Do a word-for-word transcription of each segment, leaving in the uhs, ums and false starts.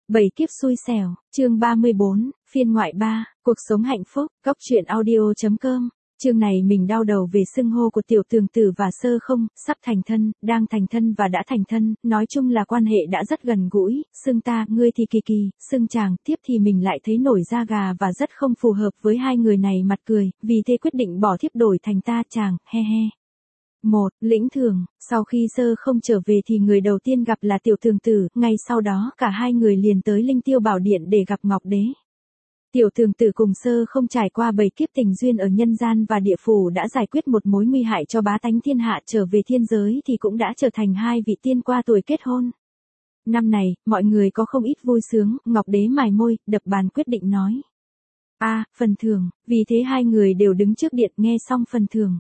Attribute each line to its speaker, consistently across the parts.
Speaker 1: Bảy kiếp xui xẻo, chương ba mươi bốn, phiên ngoại ba, cuộc sống hạnh phúc, góc truyện audio chấm com. Chương này mình đau đầu về xưng hô của tiểu tường tử và sơ không, sắp thành thân, đang thành thân và đã thành thân, nói chung là quan hệ đã rất gần gũi, xưng ta, ngươi thì kỳ kỳ, xưng chàng, tiếp thì mình lại thấy nổi da gà và rất không phù hợp với hai người này mặt cười, vì thế quyết định bỏ thiếp đổi thành ta chàng, he he. Một, lĩnh thường, sau khi sơ không trở về thì người đầu tiên gặp là tiểu tường tử, ngay sau đó cả hai người liền tới Linh Tiêu Bảo Điện để gặp Ngọc Đế. Tiểu tường tử cùng sơ không trải qua bảy kiếp tình duyên ở nhân gian và địa phủ đã giải quyết một mối nguy hại cho bá tánh thiên hạ, trở về thiên giới thì cũng đã trở thành hai vị tiên qua tuổi kết hôn. Năm này, mọi người có không ít vui sướng, Ngọc Đế mài môi, đập bàn quyết định nói. A, à, phần thưởng, vì thế hai người đều đứng trước điện nghe xong phần thưởng.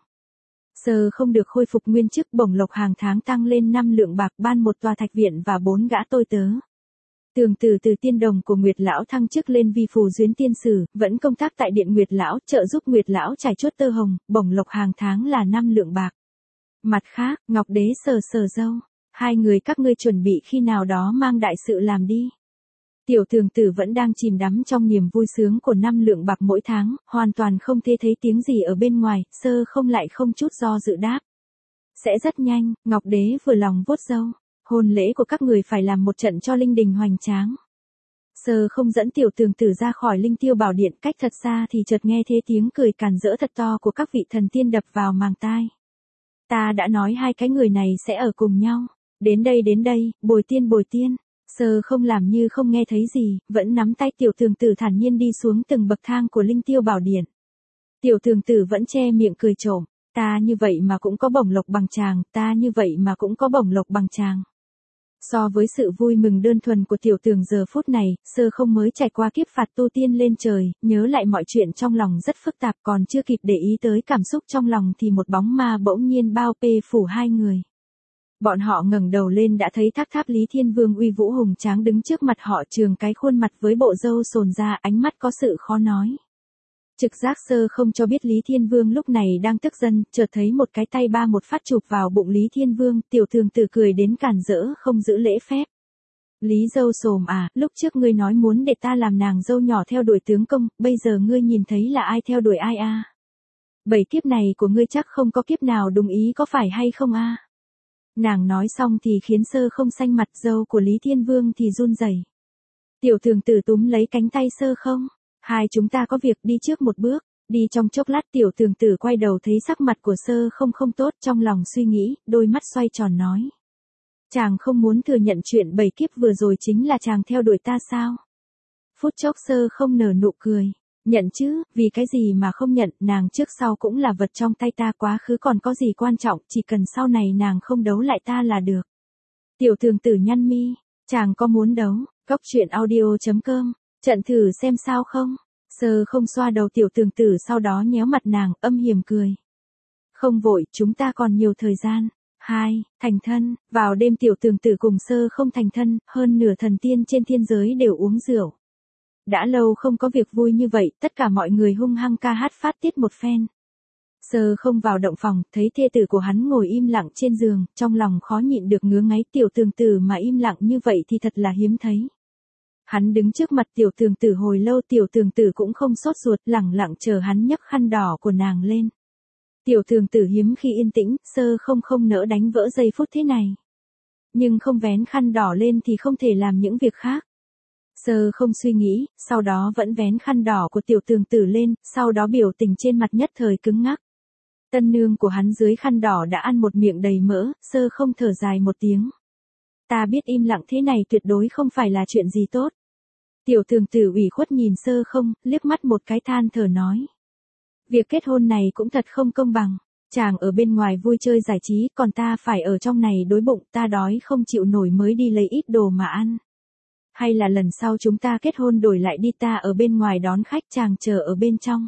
Speaker 1: Sơ không được khôi phục nguyên chức, bổng lộc hàng tháng tăng lên năm lượng bạc, ban một tòa thạch viện và bốn gã tôi tớ. Tường tử từ tiên đồng của Nguyệt Lão thăng chức lên vi phù duyến tiên sử, vẫn công tác tại điện Nguyệt Lão, trợ giúp Nguyệt Lão trải chốt tơ hồng, bổng lộc hàng tháng là năm lượng bạc. Mặt khác, Ngọc Đế sờ sờ râu, hai người các ngươi chuẩn bị khi nào đó mang đại sự làm đi. Tiểu tường tử vẫn đang chìm đắm trong niềm vui sướng của năm lượng bạc mỗi tháng, hoàn toàn không thể thấy tiếng gì ở bên ngoài, sơ không lại không chút do dự đáp. Sẽ rất nhanh, Ngọc Đế vừa lòng vuốt râu, hôn lễ của các người phải làm một trận cho linh đình hoành tráng. Sơ không dẫn tiểu tường tử ra khỏi Linh Tiêu Bảo Điện, cách thật xa thì chợt nghe thế tiếng cười càn rỡ thật to của các vị thần tiên đập vào màng tai. Ta đã nói hai cái người này sẽ ở cùng nhau, đến đây đến đây, bồi tiên bồi tiên. Sơ không làm như không nghe thấy gì, vẫn nắm tay tiểu tường tử thản nhiên đi xuống từng bậc thang của Linh Tiêu Bảo Điện. Tiểu tường tử vẫn che miệng cười trộm, ta như vậy mà cũng có bổng lộc bằng chàng, ta như vậy mà cũng có bổng lộc bằng chàng. So với sự vui mừng đơn thuần của tiểu tường giờ phút này, sơ không mới trải qua kiếp phạt tu tiên lên trời, nhớ lại mọi chuyện trong lòng rất phức tạp, còn chưa kịp để ý tới cảm xúc trong lòng thì một bóng ma bỗng nhiên bao bê phủ hai người. Bọn họ ngẩng đầu lên đã thấy thác tháp Lý Thiên Vương uy vũ hùng tráng đứng trước mặt họ, trường cái khuôn mặt với bộ râu sồn ra, ánh mắt có sự khó nói. Trực giác sơ không cho biết Lý Thiên Vương lúc này đang tức giận, chợt thấy một cái tay ba một phát chụp vào bụng Lý Thiên Vương, tiểu tường tử cười đến càn rỡ không giữ lễ phép. Lý dâu sồm à, lúc trước ngươi nói muốn để ta làm nàng dâu nhỏ theo đuổi tướng công, bây giờ ngươi nhìn thấy là ai theo đuổi ai a? À? Bảy kiếp này của ngươi chắc không có kiếp nào đúng ý có phải hay không a? À? Nàng nói xong thì khiến sơ không xanh mặt, dâu của Lý Thiên Vương thì run rẩy. Tiểu tường tử túm lấy cánh tay sơ không. Hai chúng ta có việc, đi trước một bước. Đi trong chốc lát tiểu tường tử quay đầu thấy sắc mặt của sơ không không tốt, trong lòng suy nghĩ, đôi mắt xoay tròn nói. Chàng không muốn thừa nhận chuyện bảy kiếp vừa rồi chính là chàng theo đuổi ta sao? Phút chốc sơ không nở nụ cười. Nhận chứ, vì cái gì mà không nhận, nàng trước sau cũng là vật trong tay ta, quá khứ còn có gì quan trọng, chỉ cần sau này nàng không đấu lại ta là được. Tiểu tường tử nhăn mi, chàng có muốn đấu, góc truyện audio chấm com, trận thử xem sao không? Sơ không xoa đầu tiểu tường tử sau đó nhéo mặt nàng, âm hiểm cười. Không vội, chúng ta còn nhiều thời gian. Hai, thành thân, vào đêm tiểu tường tử cùng sơ không thành thân, hơn nửa thần tiên trên thiên giới đều uống rượu. Đã lâu không có việc vui như vậy, tất cả mọi người hung hăng ca hát phát tiết một phen. Sơ không vào động phòng, thấy thê tử của hắn ngồi im lặng trên giường, trong lòng khó nhịn được ngứa ngáy, tiểu tường tử mà im lặng như vậy thì thật là hiếm thấy. Hắn đứng trước mặt tiểu tường tử hồi lâu, tiểu tường tử cũng không sốt ruột, lẳng lặng chờ hắn nhấc khăn đỏ của nàng lên. Tiểu tường tử hiếm khi yên tĩnh, sơ không không nỡ đánh vỡ giây phút thế này. Nhưng không vén khăn đỏ lên thì không thể làm những việc khác. Sơ không suy nghĩ, sau đó vẫn vén khăn đỏ của tiểu tường tử lên, sau đó biểu tình trên mặt nhất thời cứng ngắc. Tân nương của hắn dưới khăn đỏ đã ăn một miệng đầy mỡ, sơ không thở dài một tiếng. Ta biết im lặng thế này tuyệt đối không phải là chuyện gì tốt. Tiểu tường tử ủy khuất nhìn sơ không, liếc mắt một cái than thở nói. Việc kết hôn này cũng thật không công bằng. Chàng ở bên ngoài vui chơi giải trí, còn ta phải ở trong này đối bụng, ta đói không chịu nổi mới đi lấy ít đồ mà ăn. Hay là lần sau chúng ta kết hôn đổi lại đi, ta ở bên ngoài đón khách, chàng chờ ở bên trong.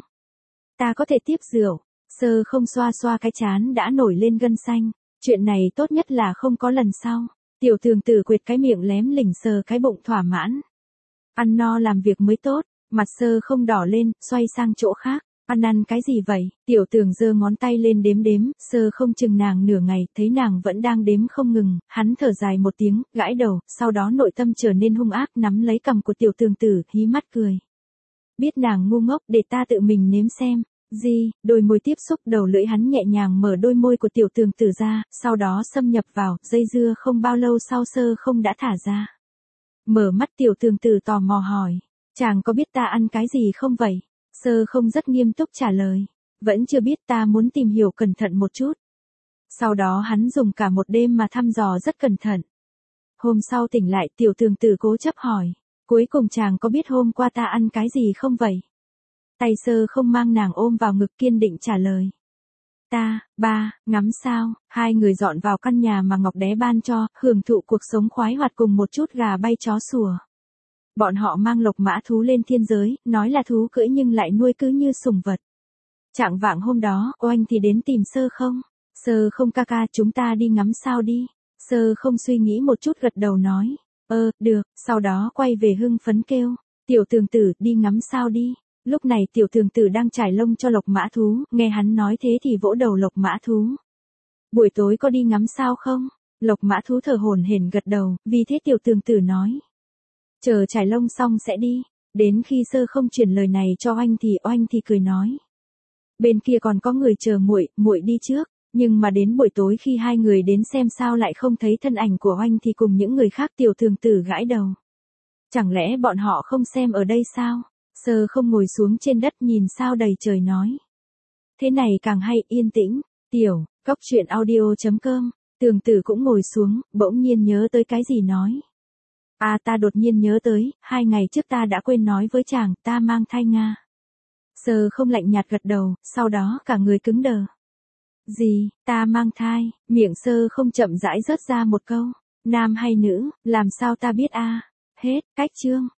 Speaker 1: Ta có thể tiếp rượu. Sơ không xoa xoa cái chán đã nổi lên gân xanh. Chuyện này tốt nhất là không có lần sau. Tiểu tường tử quệt cái miệng lém lỉnh sờ cái bụng thỏa mãn. Ăn no làm việc mới tốt, mặt sơ không đỏ lên, xoay sang chỗ khác. Ăn ăn cái gì vậy? Tiểu tường giơ ngón tay lên đếm đếm, sơ không chừng nàng nửa ngày, thấy nàng vẫn đang đếm không ngừng, hắn thở dài một tiếng, gãi đầu, sau đó nội tâm trở nên hung ác nắm lấy cằm của tiểu tường tử, hí mắt cười. Biết nàng ngu ngốc, để ta tự mình nếm xem. Gì, đôi môi tiếp xúc đầu lưỡi hắn nhẹ nhàng mở đôi môi của tiểu tường tử ra, sau đó xâm nhập vào, dây dưa không bao lâu sau sơ không đã thả ra. Mở mắt tiểu tường tử tò mò hỏi, chàng có biết ta ăn cái gì không vậy? Sơ không rất nghiêm túc trả lời, vẫn chưa biết, ta muốn tìm hiểu cẩn thận một chút. Sau đó hắn dùng cả một đêm mà thăm dò rất cẩn thận. Hôm sau tỉnh lại tiểu tường tử cố chấp hỏi, cuối cùng chàng có biết hôm qua ta ăn cái gì không vậy? Tay sơ không mang nàng ôm vào ngực kiên định trả lời. Ta, ba, ngắm sao, hai người dọn vào căn nhà mà Ngọc Đé ban cho, hưởng thụ cuộc sống khoái hoạt cùng một chút gà bay chó sủa. Bọn họ mang lộc mã thú lên thiên giới, nói là thú cưỡi nhưng lại nuôi cứ như sủng vật. Trạng vạng hôm đó, oanh thì đến tìm sơ không. Sơ không ca ca, chúng ta đi ngắm sao đi. Sơ không suy nghĩ một chút gật đầu nói. Ơ, được, sau đó quay về hưng phấn kêu. Tiểu tường tử, đi ngắm sao đi. Lúc này tiểu tường tử đang trải lông cho lộc mã thú, nghe hắn nói thế thì vỗ đầu lộc mã thú. Buổi tối có đi ngắm sao không? Lộc mã thú thở hổn hển gật đầu, vì thế tiểu tường tử nói. Chờ trải lông xong sẽ đi. Đến khi sơ không chuyển lời này cho oanh thì oanh thì cười nói. Bên kia còn có người chờ muội, muội đi trước. Nhưng mà đến buổi tối khi hai người đến xem sao lại không thấy thân ảnh của oanh thì cùng những người khác tiểu tường tử gãi đầu. Chẳng lẽ bọn họ không xem ở đây sao? Sơ không ngồi xuống trên đất nhìn sao đầy trời nói. Thế này càng hay, yên tĩnh. Tiểu, cóc truyện audio chấm com. Tường tử cũng ngồi xuống, bỗng nhiên nhớ tới cái gì nói. À ta đột nhiên nhớ tới, hai ngày trước ta đã quên nói với chàng, ta mang thai Nga. Sơ không lạnh nhạt gật đầu, sau đó cả người cứng đờ. Gì, ta mang thai, miệng sơ không chậm rãi rớt ra một câu. Nam hay nữ, làm sao ta biết a? Hết, cách chương.